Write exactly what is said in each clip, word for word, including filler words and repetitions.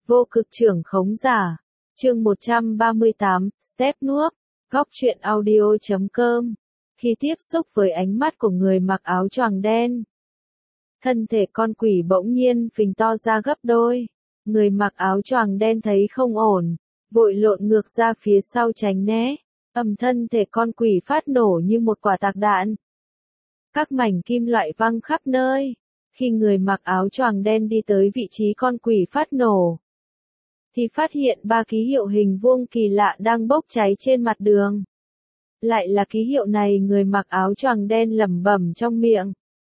Vô cực trưởng khống giả. Chương một trăm ba mươi tám, Step Nuốc. Góc truyện audio chấm com. Khi tiếp xúc với ánh mắt của người mặc áo choàng đen, thân thể con quỷ bỗng nhiên phình to ra gấp đôi. Người mặc áo choàng đen thấy không ổn, vội lộn ngược ra phía sau tránh né. Ầm, thân thể con quỷ phát nổ như một quả tạc đạn. Các mảnh kim loại văng khắp nơi. Khi người mặc áo choàng đen đi tới vị trí con quỷ phát nổ, thì phát hiện ba ký hiệu hình vuông kỳ lạ đang bốc cháy trên mặt đường. Lại là ký hiệu này, người mặc áo choàng đen lẩm bẩm trong miệng.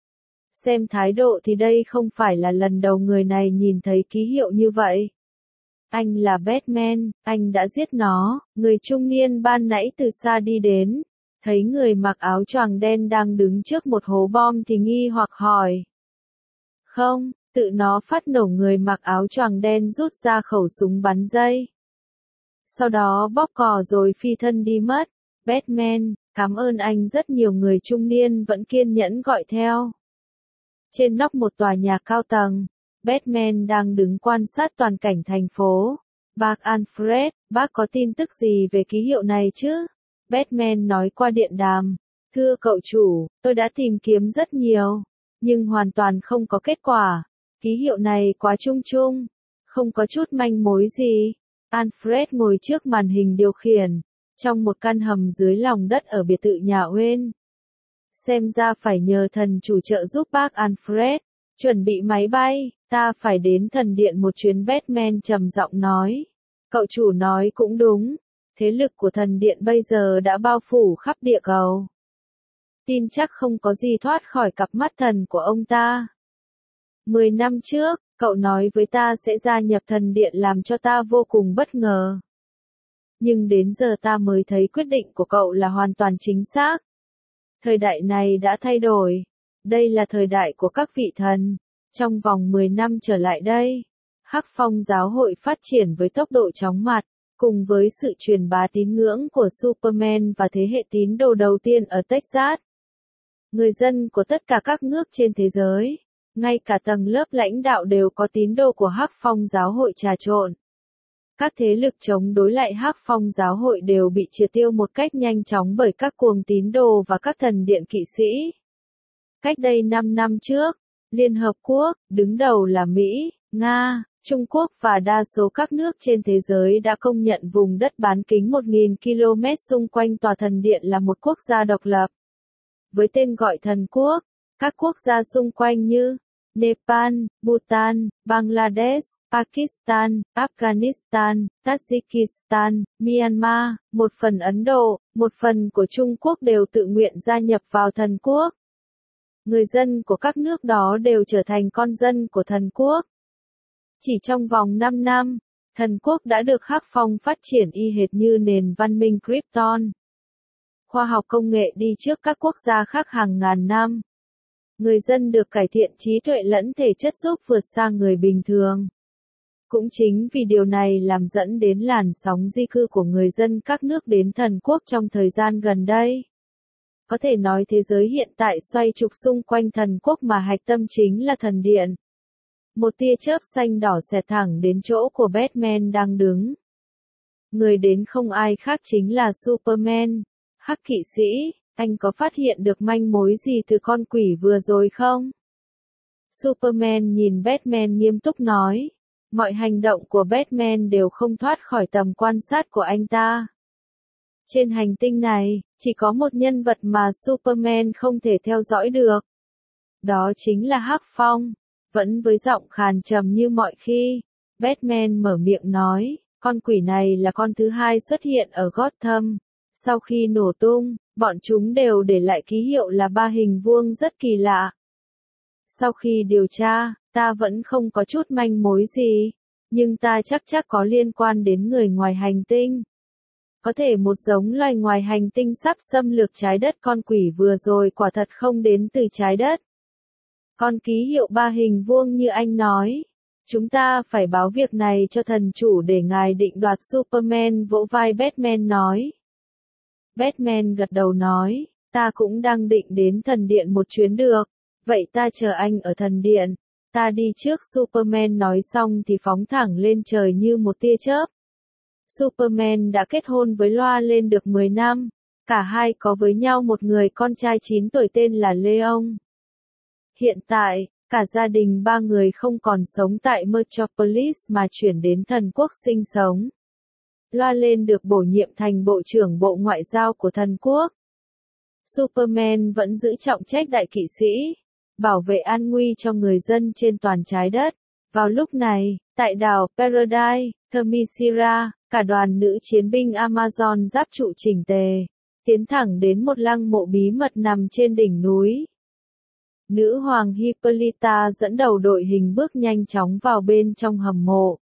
Xem thái độ thì đây không phải là lần đầu người này nhìn thấy ký hiệu như vậy. Anh là Batman, anh đã giết nó. Người trung niên ban nãy từ xa đi đến, thấy người mặc áo choàng đen đang đứng trước một hố bom thì nghi hoặc hỏi. Không, tự nó phát nổ. Người mặc áo choàng đen rút ra khẩu súng bắn dây. Sau đó bóp cò rồi phi thân đi mất. Batman, cảm ơn anh rất nhiều. Người trung niên vẫn kiên nhẫn gọi theo. Trên nóc một tòa nhà cao tầng, Batman đang đứng quan sát toàn cảnh thành phố. Bác Alfred, bác có tin tức gì về ký hiệu này chứ? Batman nói qua điện đàm. Thưa cậu chủ, tôi đã tìm kiếm rất nhiều, nhưng hoàn toàn không có kết quả. Ký hiệu này quá chung chung, không có chút manh mối gì. Alfred ngồi trước màn hình điều khiển, trong một căn hầm dưới lòng đất ở biệt thự nhà Wayne. Xem ra phải nhờ thần chủ trợ giúp bác Alfred. Chuẩn bị máy bay, ta phải đến thần điện một chuyến. Batman trầm giọng nói. Cậu chủ nói cũng đúng, thế lực của thần điện bây giờ đã bao phủ khắp địa cầu. Tin chắc không có gì thoát khỏi cặp mắt thần của ông ta. Mười năm trước, cậu nói với ta sẽ gia nhập thần điện làm cho ta vô cùng bất ngờ. Nhưng đến giờ ta mới thấy quyết định của cậu là hoàn toàn chính xác. Thời đại này đã thay đổi. Đây là thời đại của các vị thần. Trong vòng mười năm trở lại đây, Hắc Phong giáo hội phát triển với tốc độ chóng mặt, cùng với sự truyền bá tín ngưỡng của Superman và thế hệ tín đồ đầu tiên ở Texas. Người dân của tất cả các nước trên thế giới, ngay cả tầng lớp lãnh đạo đều có tín đồ của Hắc Phong giáo hội trà trộn. Các thế lực chống đối lại Hắc Phong giáo hội đều bị triệt tiêu một cách nhanh chóng bởi các cuồng tín đồ và các thần điện kỵ sĩ. Cách đây năm năm trước, Liên Hợp Quốc, đứng đầu là Mỹ, Nga, Trung Quốc và đa số các nước trên thế giới đã công nhận vùng đất bán kính một nghìn ki lô mét xung quanh tòa thần điện là một quốc gia độc lập. Với tên gọi thần quốc, các quốc gia xung quanh như Nepal, Bhutan, Bangladesh, Pakistan, Afghanistan, Tajikistan, Myanmar, một phần Ấn Độ, một phần của Trung Quốc đều tự nguyện gia nhập vào thần quốc. Người dân của các nước đó đều trở thành con dân của thần quốc. Chỉ trong vòng năm năm, thần quốc đã được Hắc Phong phát triển y hệt như nền văn minh Krypton. Khoa học công nghệ đi trước các quốc gia khác hàng ngàn năm. Người dân được cải thiện trí tuệ lẫn thể chất giúp vượt xa người bình thường. Cũng chính vì điều này làm dẫn đến làn sóng di cư của người dân các nước đến thần quốc trong thời gian gần đây. Có thể nói thế giới hiện tại xoay trục xung quanh thần quốc mà hạch tâm chính là thần điện. Một tia chớp xanh đỏ xẹt thẳng đến chỗ của Batman đang đứng. Người đến không ai khác chính là Superman. Hắc kỵ sĩ, anh có phát hiện được manh mối gì từ con quỷ vừa rồi không? Superman nhìn Batman nghiêm túc nói. Mọi hành động của Batman đều không thoát khỏi tầm quan sát của anh ta. Trên hành tinh này, chỉ có một nhân vật mà Superman không thể theo dõi được. Đó chính là Hắc Phong. Vẫn với giọng khàn trầm như mọi khi, Batman mở miệng nói, con quỷ này là con thứ hai xuất hiện ở Gotham. Sau khi nổ tung, bọn chúng đều để lại ký hiệu là ba hình vuông rất kỳ lạ. Sau khi điều tra, ta vẫn không có chút manh mối gì, nhưng ta chắc chắc có liên quan đến người ngoài hành tinh. Có thể một giống loài ngoài hành tinh sắp xâm lược trái đất. Con quỷ vừa rồi quả thật không đến từ trái đất. Con ký hiệu ba hình vuông như anh nói. Chúng ta phải báo việc này cho thần chủ để ngài định đoạt. Superman vỗ vai Batman nói. Batman gật đầu nói, ta cũng đang định đến thần điện một chuyến được. Vậy ta chờ anh ở thần điện. Ta đi trước, Superman nói xong thì phóng thẳng lên trời như một tia chớp. Superman đã kết hôn với Lois Lane được mười năm. Cả hai có với nhau một người con trai chín tuổi tên là Leon. Hiện tại, cả gia đình ba người không còn sống tại Metropolis mà chuyển đến thần quốc sinh sống. Lois Lane được bổ nhiệm thành Bộ trưởng Bộ Ngoại giao của thần quốc. Superman vẫn giữ trọng trách đại kỵ sĩ, bảo vệ an nguy cho người dân trên toàn trái đất. Vào lúc này, tại đảo Paradise, Themyscira, cả đoàn nữ chiến binh Amazon giáp trụ chỉnh tề, tiến thẳng đến một lăng mộ bí mật nằm trên đỉnh núi. Nữ hoàng Hippolyta dẫn đầu đội hình bước nhanh chóng vào bên trong hầm mộ.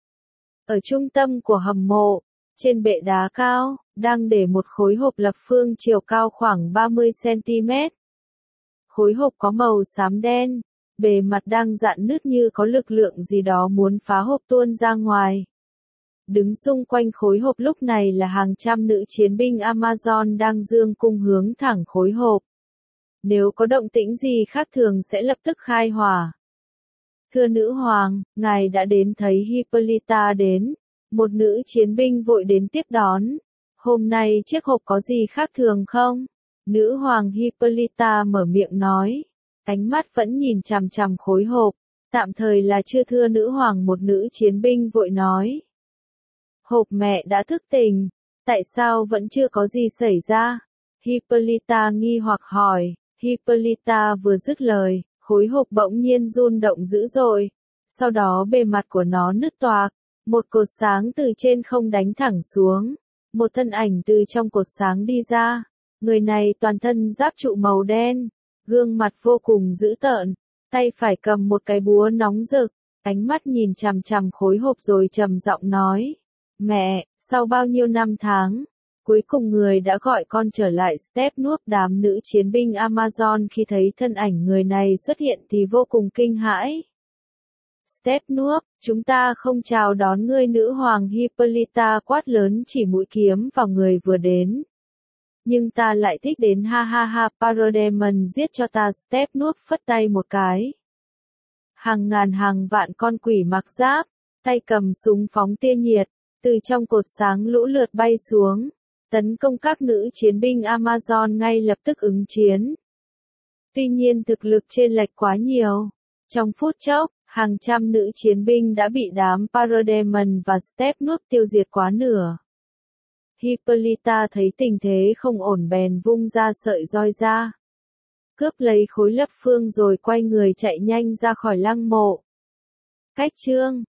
Ở trung tâm của hầm mộ, trên bệ đá cao, đang để một khối hộp lập phương chiều cao khoảng ba mươi xăng-ti-mét. Khối hộp có màu xám đen, bề mặt đang rạn nứt như có lực lượng gì đó muốn phá hộp tuôn ra ngoài. Đứng xung quanh khối hộp lúc này là hàng trăm nữ chiến binh Amazon đang giương cung hướng thẳng khối hộp. Nếu có động tĩnh gì khác thường sẽ lập tức khai hỏa. Thưa nữ hoàng, ngài đã đến, thấy Hippolyta đến. Một nữ chiến binh vội đến tiếp đón. Hôm nay chiếc hộp có gì khác thường không? Nữ hoàng Hippolyta mở miệng nói. Ánh mắt vẫn nhìn chằm chằm khối hộp. Tạm thời là chưa, thưa nữ hoàng, một nữ chiến binh vội nói. Hộp mẹ đã thức tỉnh. Tại sao vẫn chưa có gì xảy ra? Hippolyta nghi hoặc hỏi. Hippolyta vừa dứt lời, khối hộp bỗng nhiên rung động dữ dội. Sau đó bề mặt của nó nứt toạc. Một cột sáng từ trên không đánh thẳng xuống. Một thân ảnh từ trong cột sáng đi ra. Người này toàn thân giáp trụ màu đen. Gương mặt vô cùng dữ tợn. Tay phải cầm một cái búa nóng rực. Ánh mắt nhìn chằm chằm khối hộp rồi trầm giọng nói. Mẹ, sau bao nhiêu năm tháng, cuối cùng người đã gọi con trở lại. Steppenwolf, đám nữ chiến binh Amazon khi thấy thân ảnh người này xuất hiện thì vô cùng kinh hãi. Steppenwolf, chúng ta không chào đón ngươi, nữ hoàng Hippolyta quát lớn chỉ mũi kiếm vào người vừa đến. Nhưng ta lại thích đến, ha ha ha, Parademon giết cho ta. Steppenwolf phất tay một cái. Hàng ngàn hàng vạn con quỷ mặc giáp, tay cầm súng phóng tia nhiệt, từ trong cột sáng lũ lượt bay xuống, tấn công các nữ chiến binh Amazon ngay lập tức ứng chiến. Tuy nhiên thực lực chênh lệch quá nhiều. Trong phút chốc, hàng trăm nữ chiến binh đã bị đám Parademon và Steppenwolf tiêu diệt quá nửa. Hippolyta thấy tình thế không ổn bèn vung ra sợi roi ra. Cướp lấy khối lập phương rồi quay người chạy nhanh ra khỏi lăng mộ. Cách chương